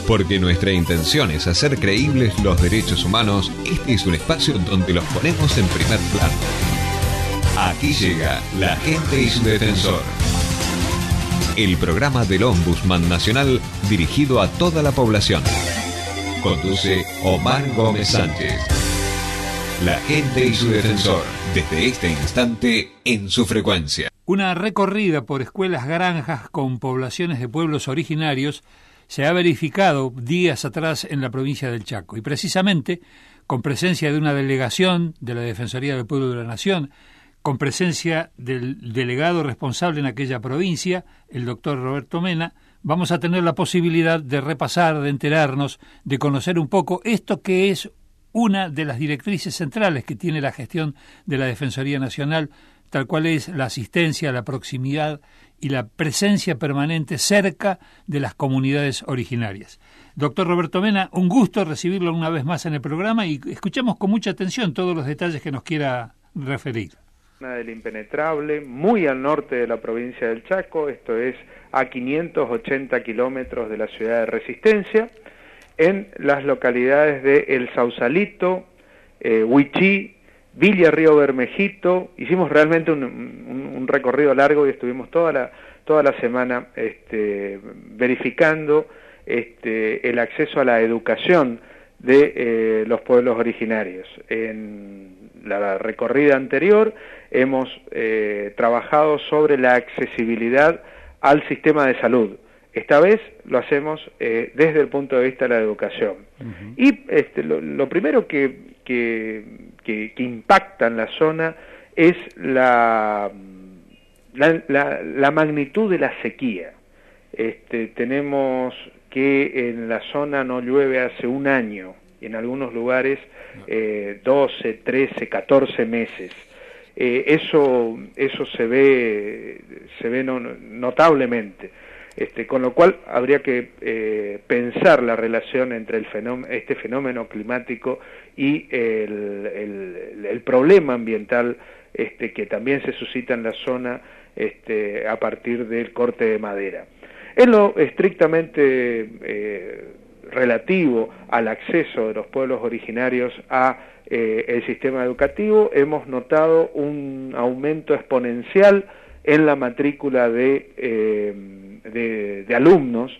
Porque nuestra intención es hacer creíbles los derechos humanos, este es un espacio donde los ponemos en primer plano. Aquí llega La Gente y su Defensor. El programa del Ombudsman Nacional dirigido a toda la población. Conduce Omar Gómez Sánchez. La Gente y su Defensor, desde este instante en su frecuencia. Una recorrida por escuelas granjas con poblaciones de pueblos originarios se ha verificado días atrás en la provincia del Chaco y precisamente con presencia de una delegación de la Defensoría del Pueblo de la Nación, con presencia del delegado responsable en aquella provincia, el doctor Roberto Mena, vamos a tener la posibilidad de repasar, de enterarnos, de conocer un poco esto que es una de las directrices centrales que tiene la gestión de la Defensoría Nacional, tal cual es la asistencia, la proximidad y la presencia permanente cerca de las comunidades originarias. Doctor Roberto Mena, un gusto recibirlo una vez más en el programa y escuchamos con mucha atención todos los detalles que nos quiera referir. Del Impenetrable, muy al norte de la provincia del Chaco, esto es a 580 kilómetros de la ciudad de Resistencia, en las localidades de El Sausalito, Huichí, Villa Río Bermejito. Hicimos realmente un recorrido largo y estuvimos toda la semana verificando el acceso a la educación de los pueblos originarios. En la recorrida anterior hemos trabajado sobre la accesibilidad al sistema de salud. Esta vez lo hacemos desde el punto de vista de la educación. Uh-huh. Y lo primero que impacta en la zona es la magnitud de la sequía. Tenemos que en la zona no llueve hace un año, y en algunos lugares 12, 13, 14 meses. Eso se ve notablemente. Con lo cual habría que pensar la relación entre este fenómeno climático y el problema ambiental que también se suscita en la zona a partir del corte de madera. En lo estrictamente relativo al acceso de los pueblos originarios a el sistema educativo, hemos notado un aumento exponencial en la matrícula de alumnos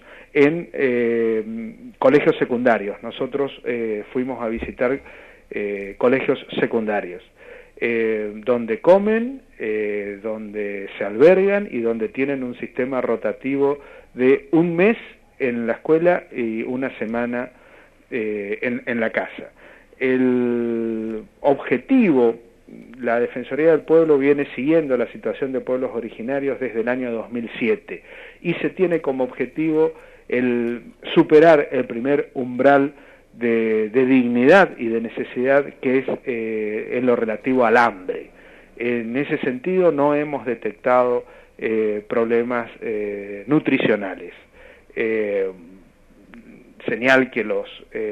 en colegios secundarios. Nosotros fuimos a visitar colegios secundarios, donde comen, donde se albergan y donde tienen un sistema rotativo de un mes en la escuela y una semana en la casa. El objetivo, la Defensoría del Pueblo viene siguiendo la situación de pueblos originarios desde el año 2007 y se tiene como objetivo el superar el primer umbral de dignidad y de necesidad que es en lo relativo al hambre. En ese sentido no hemos detectado problemas nutricionales. Señal que los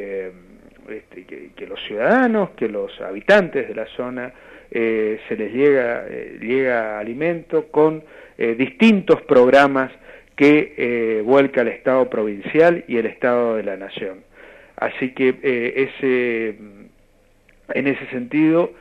ciudadanos, que los habitantes de la zona se les llega alimento con distintos programas que vuelca el Estado provincial y el Estado de la Nación. Así que en ese sentido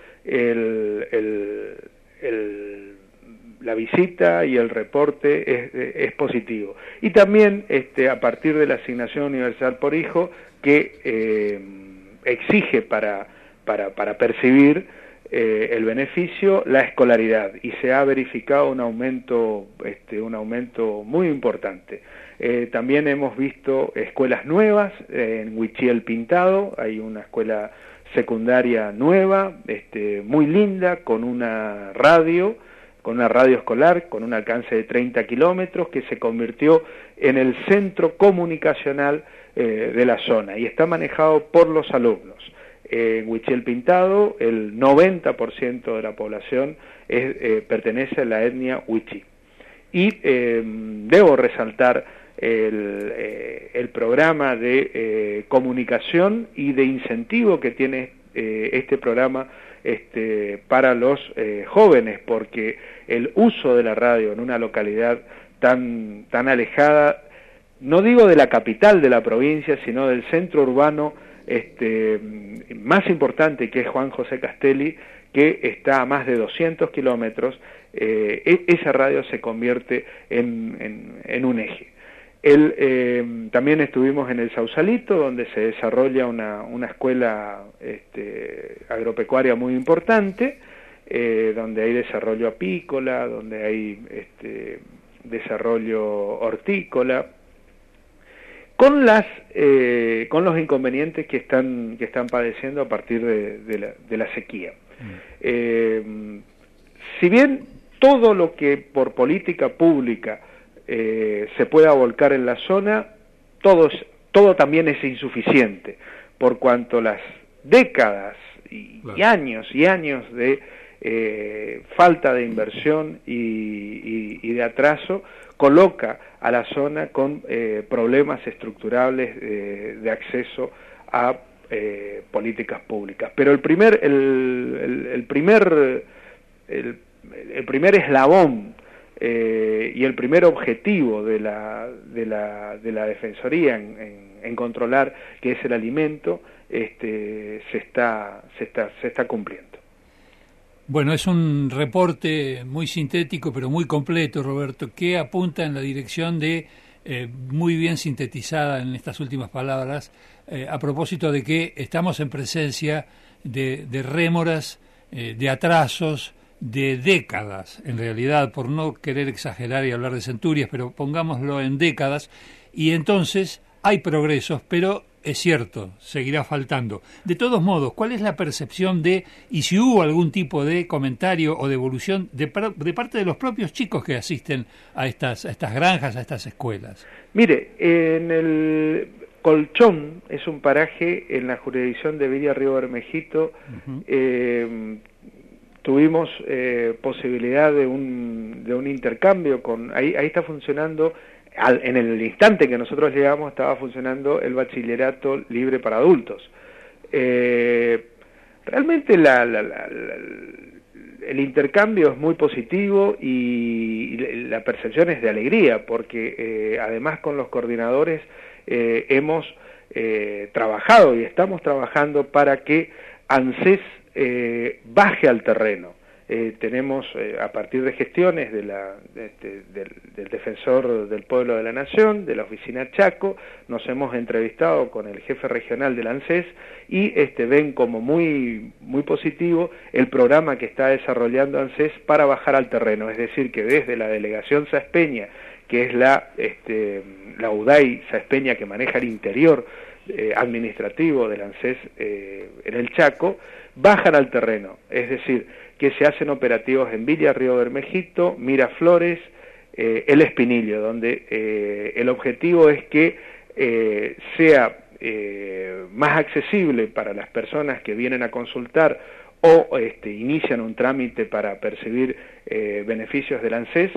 la visita y el reporte es positivo. Y también a partir de la asignación universal por hijo que exige para percibir el beneficio la escolaridad, y se ha verificado un aumento muy importante. También hemos visto escuelas nuevas en Huichí El Pintado. Hay una escuela secundaria nueva, muy linda, con una radio escolar con un alcance de 30 kilómetros, que se convirtió en el centro comunicacional de la zona y está manejado por los alumnos. En Huichí El Pintado, el 90% de la población pertenece a la etnia Huichí. Y debo resaltar el programa de comunicación y de incentivo que tiene este programa para los jóvenes, porque el uso de la radio en una localidad tan alejada no digo de la capital de la provincia, sino del centro urbano más importante, que es Juan José Castelli, que está a más de 200 kilómetros. Esa radio se convierte en un eje. También estuvimos en el Sausalito, donde se desarrolla una escuela agropecuaria muy importante, donde hay desarrollo apícola, donde hay desarrollo hortícola, con los inconvenientes que están padeciendo a partir de la sequía. Si bien todo lo que por política pública se pueda volcar en la zona, todo también es insuficiente, por cuanto las décadas y años de falta de inversión y de atraso coloca a la zona con problemas estructurales de acceso a políticas públicas. Pero el primer eslabón y el primer objetivo de la Defensoría en controlar, que es el alimento, se está cumpliendo. Bueno, es un reporte muy sintético, pero muy completo, Roberto, que apunta en la dirección de, muy bien sintetizada en estas últimas palabras, a propósito de que estamos en presencia de rémoras, de atrasos, de décadas, en realidad, por no querer exagerar y hablar de centurias, pero pongámoslo en décadas, y entonces hay progresos, pero es cierto, seguirá faltando. De todos modos, ¿cuál es la percepción y si hubo algún tipo de comentario o de evolución de parte de los propios chicos que asisten a estas granjas, a estas escuelas? Mire, en el Colchón, es un paraje en la jurisdicción de Villa Río Bermejito. Tuvimos posibilidad de un intercambio ahí está funcionando. En el instante que nosotros llegamos estaba funcionando el bachillerato libre para adultos. Realmente el intercambio es muy positivo y la percepción es de alegría, porque además con los coordinadores hemos trabajado y estamos trabajando para que ANSES baje al terreno. Tenemos, a partir de gestiones del Defensor del Pueblo de la Nación, de la Oficina Chaco, nos hemos entrevistado con el jefe regional del ANSES y ven como muy, muy positivo el programa que está desarrollando ANSES para bajar al terreno. Es decir, que desde la delegación Saespeña, que es la UDAI Saespeña, que maneja el interior administrativo del ANSES en el Chaco, bajan al terreno. Es decir, que se hacen operativos en Villa Río Bermejito, Miraflores, El Espinillo, donde el objetivo es que sea más accesible para las personas que vienen a consultar o inician un trámite para percibir beneficios del ANSES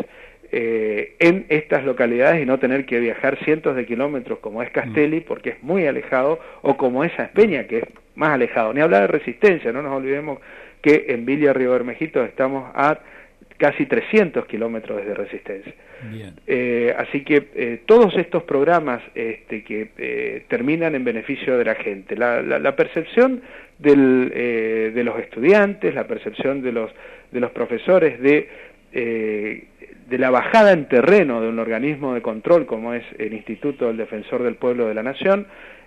en estas localidades y no tener que viajar cientos de kilómetros como es Castelli, porque es muy alejado, o como es Saespeña, que es más alejado. Ni hablar de Resistencia, no nos olvidemos que en Villa Río Bermejito estamos a casi 300 kilómetros desde Resistencia. Así que todos estos programas que terminan en beneficio de la gente, la percepción de los estudiantes, la percepción de los profesores de la bajada en terreno de un organismo de control como es el Instituto del Defensor del Pueblo de la Nación,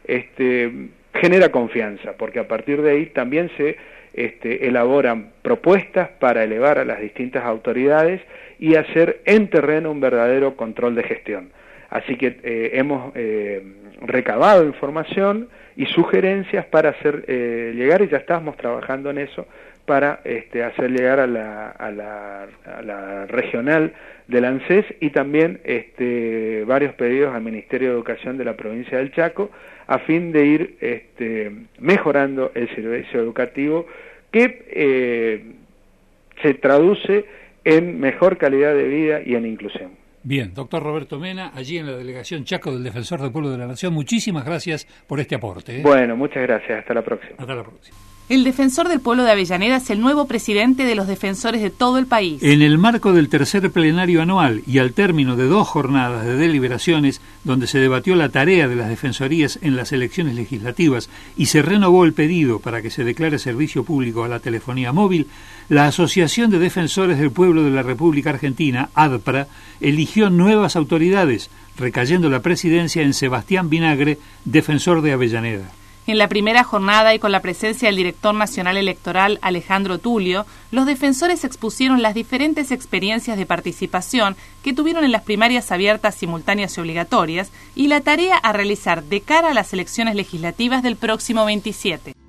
genera confianza, porque a partir de ahí también se elaboran propuestas para elevar a las distintas autoridades y hacer en terreno un verdadero control de gestión. Así que hemos recabado información y sugerencias para hacer llegar, y ya estamos trabajando en eso, para hacer llegar a la regional del ANSES y también varios pedidos al Ministerio de Educación de la provincia del Chaco, a fin de ir mejorando el servicio educativo que se traduce en mejor calidad de vida y en inclusión. Bien, doctor Roberto Mena, allí en la Delegación Chaco del Defensor del Pueblo de la Nación, muchísimas gracias por este aporte. Bueno, muchas gracias, hasta la próxima. Hasta la próxima. El defensor del pueblo de Avellaneda es el nuevo presidente de los defensores de todo el país. En el marco del tercer plenario anual y al término de 2 jornadas de deliberaciones, donde se debatió la tarea de las defensorías en las elecciones legislativas y se renovó el pedido para que se declare servicio público a la telefonía móvil, la Asociación de Defensores del Pueblo de la República Argentina, ADPRA, eligió nuevas autoridades, recayendo la presidencia en Sebastián Vinagre, defensor de Avellaneda. En la primera jornada y con la presencia del director nacional electoral Alejandro Tulio, los defensores expusieron las diferentes experiencias de participación que tuvieron en las primarias abiertas, simultáneas y obligatorias y la tarea a realizar de cara a las elecciones legislativas del próximo 27.